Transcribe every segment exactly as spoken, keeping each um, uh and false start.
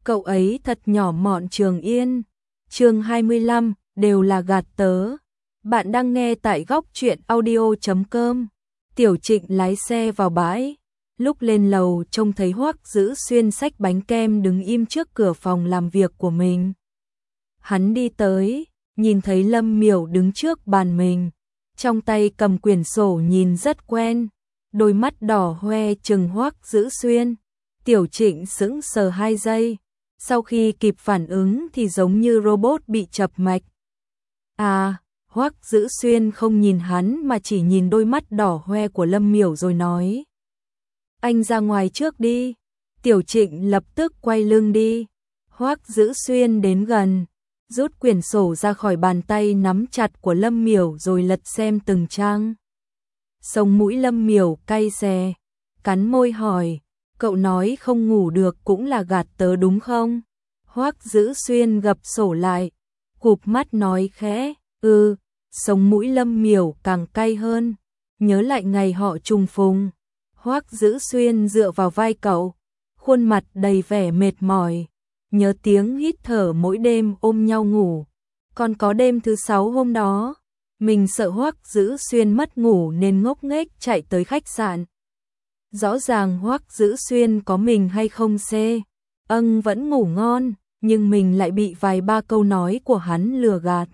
cậu ấy thật nhỏ mọn Trường Yên. Chương hai mươi lăm, đều là gạt tớ. Bạn đang nghe tại góc truyện audio chấm com. Tiểu Trịnh lái xe vào bãi, lúc lên lầu trông thấy Hoắc Dữ Xuyên xách bánh kem đứng im trước cửa phòng làm việc của mình. Hắn đi tới, nhìn thấy Lâm Miểu đứng trước bàn mình, trong tay cầm quyển sổ nhìn rất quen, đôi mắt đỏ hoe trừng Hoắc Dữ Xuyên. Tiểu Trịnh sững sờ hai giây, sau khi kịp phản ứng thì giống như robot bị chập mạch. À, Hoắc Dữ Xuyên không nhìn hắn mà chỉ nhìn đôi mắt đỏ hoe của Lâm Miểu rồi nói: "Anh ra ngoài trước đi." Tiểu Trịnh lập tức quay lưng đi. Hoắc Dữ Xuyên đến gần, rút quyển sổ ra khỏi bàn tay nắm chặt của Lâm Miểu rồi lật xem từng trang. Sống mũi Lâm Miểu cay xè, cắn môi hỏi: "Cậu nói không ngủ được cũng là gạt tớ đúng không?" Hoắc Dữ Xuyên gập sổ lại, cụp mắt nói khẽ: "Ừ." Sống mũi Lâm Miểu càng cay hơn, nhớ lại ngày họ trùng phùng. Hoắc Dữ Xuyên dựa vào vai cậu, khuôn mặt đầy vẻ mệt mỏi, nhớ tiếng hít thở mỗi đêm ôm nhau ngủ. Còn có đêm thứ sáu hôm đó, mình sợ Hoắc Dữ Xuyên mất ngủ nên ngốc nghếch chạy tới khách sạn. Rõ ràng Hoắc Dữ Xuyên có mình hay không xê, âng vẫn ngủ ngon, nhưng mình lại bị vài ba câu nói của hắn lừa gạt.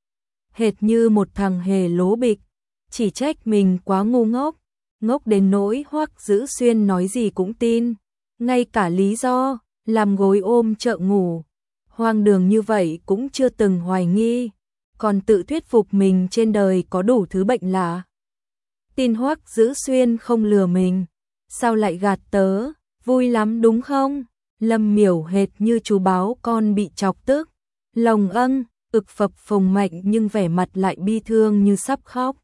Hệt như một thằng hề lố bịch, chỉ trách mình quá ngu ngốc, ngốc đến nỗi Hoắc Dữ Xuyên nói gì cũng tin, ngay cả lý do làm gối ôm chợ ngủ hoang đường như vậy cũng chưa từng hoài nghi, còn tự thuyết phục mình trên đời có đủ thứ bệnh lạ. Tin Hoắc Dữ Xuyên không lừa mình, sao lại gạt tớ, vui lắm đúng không? Lâm Miểu hệt như chú báo con bị chọc tức, lòng âng, ực phập phồng mạnh nhưng vẻ mặt lại bi thương như sắp khóc.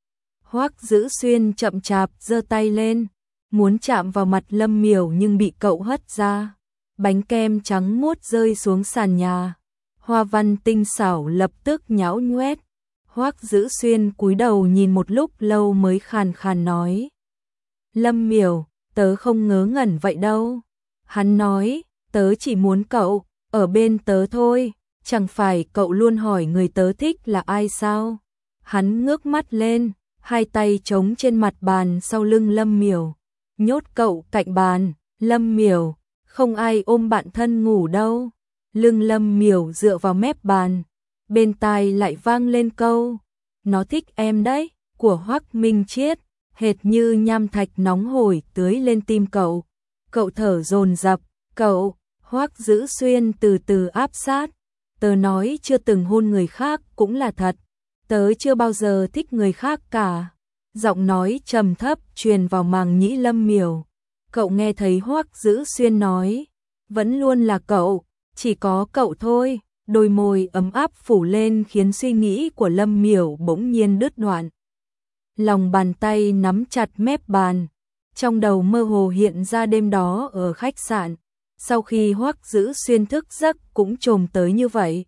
Hoắc Dữ Xuyên chậm chạp giơ tay lên, muốn chạm vào mặt Lâm Miểu nhưng bị cậu hất ra. Bánh kem trắng muốt rơi xuống sàn nhà, hoa văn tinh xảo lập tức nhão nhoét. Hoắc Dữ Xuyên cúi đầu nhìn một lúc lâu mới khàn khàn nói: "Lâm Miểu, tớ không ngớ ngẩn vậy đâu." Hắn nói: "Tớ chỉ muốn cậu ở bên tớ thôi, chẳng phải cậu luôn hỏi người tớ thích là ai sao?" Hắn ngước mắt lên, hai tay chống trên mặt bàn sau lưng Lâm Miểu, nhốt cậu cạnh bàn. "Lâm Miểu, không ai ôm bạn thân ngủ đâu." Lưng Lâm Miểu dựa vào mép bàn, bên tai lại vang lên câu: "Nó thích em đấy" của Hoắc Minh Triết, hệt như nham thạch nóng hổi tưới lên tim cậu. Cậu thở dồn dập, "Cậu." Hoắc Dữ Xuyên từ từ áp sát: "Tớ nói chưa từng hôn người khác cũng là thật, tớ chưa bao giờ thích người khác cả." Giọng nói trầm thấp truyền vào màng nhĩ Lâm Miểu. Cậu nghe thấy Hoắc Dữ Xuyên nói: "Vẫn luôn là cậu, chỉ có cậu thôi." Đôi môi ấm áp phủ lên khiến suy nghĩ của Lâm Miểu bỗng nhiên đứt đoạn. Lòng bàn tay nắm chặt mép bàn, trong đầu mơ hồ hiện ra đêm đó ở khách sạn, sau khi Hoắc Dữ Xuyên thức giấc cũng trồm tới như vậy.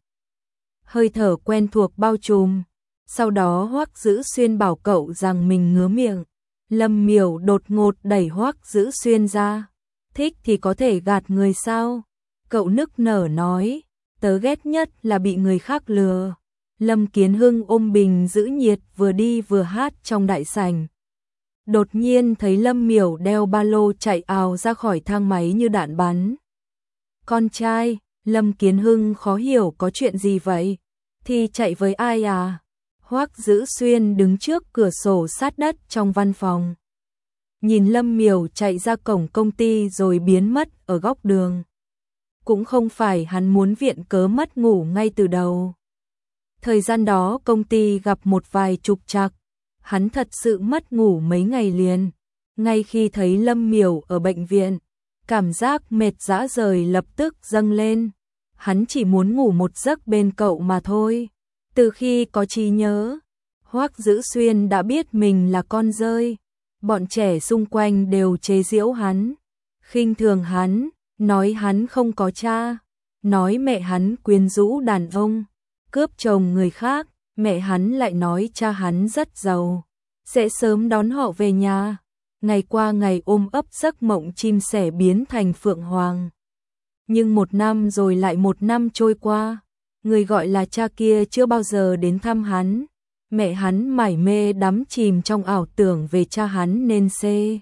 Hơi thở quen thuộc bao trùm, sau đó Hoắc Dữ Xuyên bảo cậu rằng mình ngứa miệng. Lâm Miểu đột ngột đẩy Hoắc Dữ Xuyên ra: "Thích thì có thể gạt người sao?" Cậu nức nở nói: "Tớ ghét nhất là bị người khác lừa." Lâm Kiến Hưng ôm bình giữ nhiệt vừa đi vừa hát trong đại sảnh. Đột nhiên thấy Lâm Miểu đeo ba lô chạy ào ra khỏi thang máy như đạn bắn. "Con trai." Lâm Kiến Hưng khó hiểu có chuyện gì vậy? "Thì chạy với ai à?" Hoắc Dữ Xuyên đứng trước cửa sổ sát đất trong văn phòng, nhìn Lâm Miểu chạy ra cổng công ty rồi biến mất ở góc đường. Cũng không phải hắn muốn viện cớ mất ngủ ngay từ đầu. Thời gian đó công ty gặp một vài trục trặc, hắn thật sự mất ngủ mấy ngày liền. Ngay khi thấy Lâm Miểu ở bệnh viện, cảm giác mệt rã rời lập tức dâng lên. Hắn chỉ muốn ngủ một giấc bên cậu mà thôi. Từ khi có trí nhớ, Hoắc Dữ Xuyên đã biết mình là con dơi. Bọn trẻ xung quanh đều chế giễu hắn, khinh thường hắn, nói hắn không có cha, nói mẹ hắn quyến rũ đàn ông, cướp chồng người khác. Mẹ hắn lại nói cha hắn rất giàu, sẽ sớm đón họ về nhà. Ngày qua ngày ôm ấp giấc mộng chim sẻ biến thành phượng hoàng. Nhưng một năm rồi lại một năm trôi qua, người gọi là cha kia chưa bao giờ đến thăm hắn. Mẹ hắn mải mê đắm chìm trong ảo tưởng về cha hắn nên xê.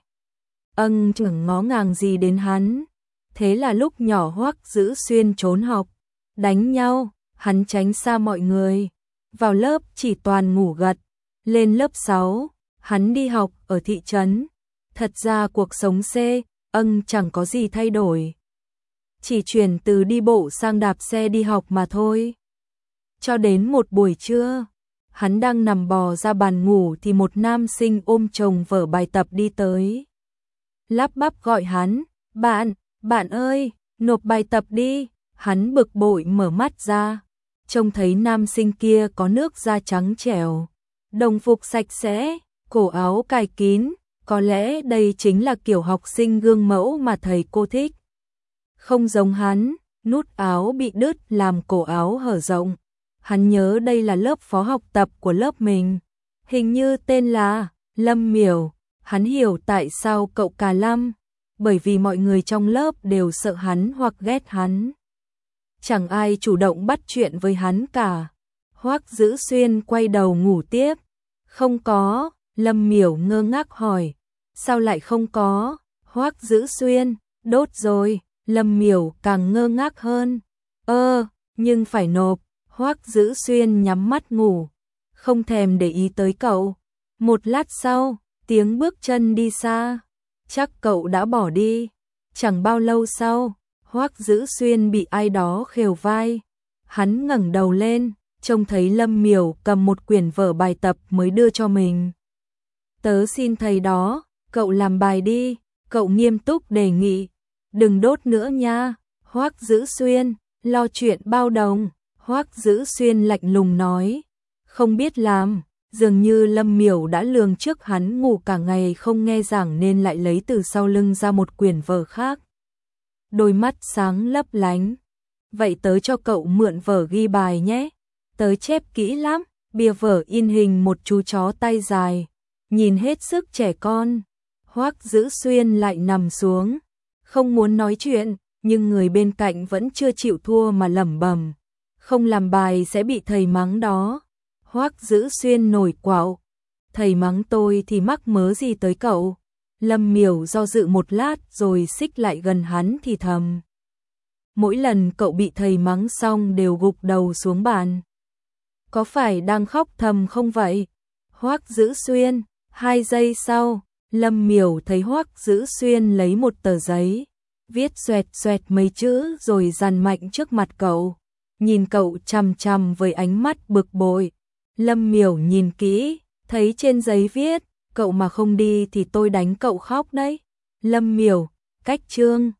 Ân chẳng ngó ngàng gì đến hắn. Thế là lúc nhỏ Hoắc Dữ Xuyên trốn học, đánh nhau, hắn tránh xa mọi người. Vào lớp chỉ toàn ngủ gật. Lên lớp sáu, hắn đi học ở thị trấn. Thật ra cuộc sống xê. Ân chẳng có gì thay đổi. Chỉ chuyển từ đi bộ sang đạp xe đi học mà thôi. Cho đến một buổi trưa, hắn đang nằm bò ra bàn ngủ thì một nam sinh ôm chồng vở bài tập đi tới. Lắp bắp gọi hắn, bạn, bạn ơi, nộp bài tập đi. Hắn bực bội mở mắt ra, trông thấy nam sinh kia có nước da trắng trẻo, đồng phục sạch sẽ, cổ áo cài kín, có lẽ đây chính là kiểu học sinh gương mẫu mà thầy cô thích. Không giống hắn, nút áo bị đứt làm cổ áo hở rộng. Hắn nhớ đây là lớp phó học tập của lớp mình, hình như tên là Lâm Miểu. Hắn hiểu tại sao cậu cà lăm, bởi vì mọi người trong lớp đều sợ hắn hoặc ghét hắn. Chẳng ai chủ động bắt chuyện với hắn cả. Hoắc Dữ Xuyên quay đầu ngủ tiếp. Không có, Lâm Miểu ngơ ngác hỏi. Sao lại không có? Hoắc Dữ Xuyên, đốt rồi. Lâm Miểu càng ngơ ngác hơn. Ơ, nhưng phải nộp. Hoắc Dữ Xuyên nhắm mắt ngủ, không thèm để ý tới cậu. Một lát sau, tiếng bước chân đi xa. Chắc cậu đã bỏ đi. Chẳng bao lâu sau, Hoắc Dữ Xuyên bị ai đó khều vai. Hắn ngẩng đầu lên, trông thấy Lâm Miểu cầm một quyển vở bài tập mới đưa cho mình. Tớ xin thầy đó, cậu làm bài đi. Cậu nghiêm túc đề nghị. Đừng đốt nữa nha. Hoắc Dữ Xuyên, lo chuyện bao đồng. Hoắc Dữ Xuyên lạnh lùng nói. Không biết làm. Dường như Lâm Miểu đã lường trước hắn ngủ cả ngày không nghe giảng nên lại lấy từ sau lưng ra một quyển vở khác. Đôi mắt sáng lấp lánh. Vậy tớ cho cậu mượn vở ghi bài nhé. Tớ chép kỹ lắm. Bìa vở in hình một chú chó tay dài, nhìn hết sức trẻ con. Hoắc Dữ Xuyên lại nằm xuống, không muốn nói chuyện, nhưng người bên cạnh vẫn chưa chịu thua mà lẩm bẩm. Không làm bài sẽ bị thầy mắng đó. Hoắc Dữ Xuyên nổi quạo. Thầy mắng tôi thì mắc mớ gì tới cậu. Lâm Miểu do dự một lát rồi xích lại gần hắn thì thầm. Mỗi lần cậu bị thầy mắng xong đều gục đầu xuống bàn. Có phải đang khóc thầm không vậy? Hoắc Dữ Xuyên. Hai giây sau, Lâm Miểu thấy Hoắc Dữ Xuyên lấy một tờ giấy, viết xoẹt xoẹt mấy chữ rồi dằn mạnh trước mặt cậu. Nhìn cậu chằm chằm với ánh mắt bực bội. Lâm Miểu nhìn kỹ, thấy trên giấy viết, cậu mà không đi thì tôi đánh cậu khóc đấy. Lâm Miểu, cách chương.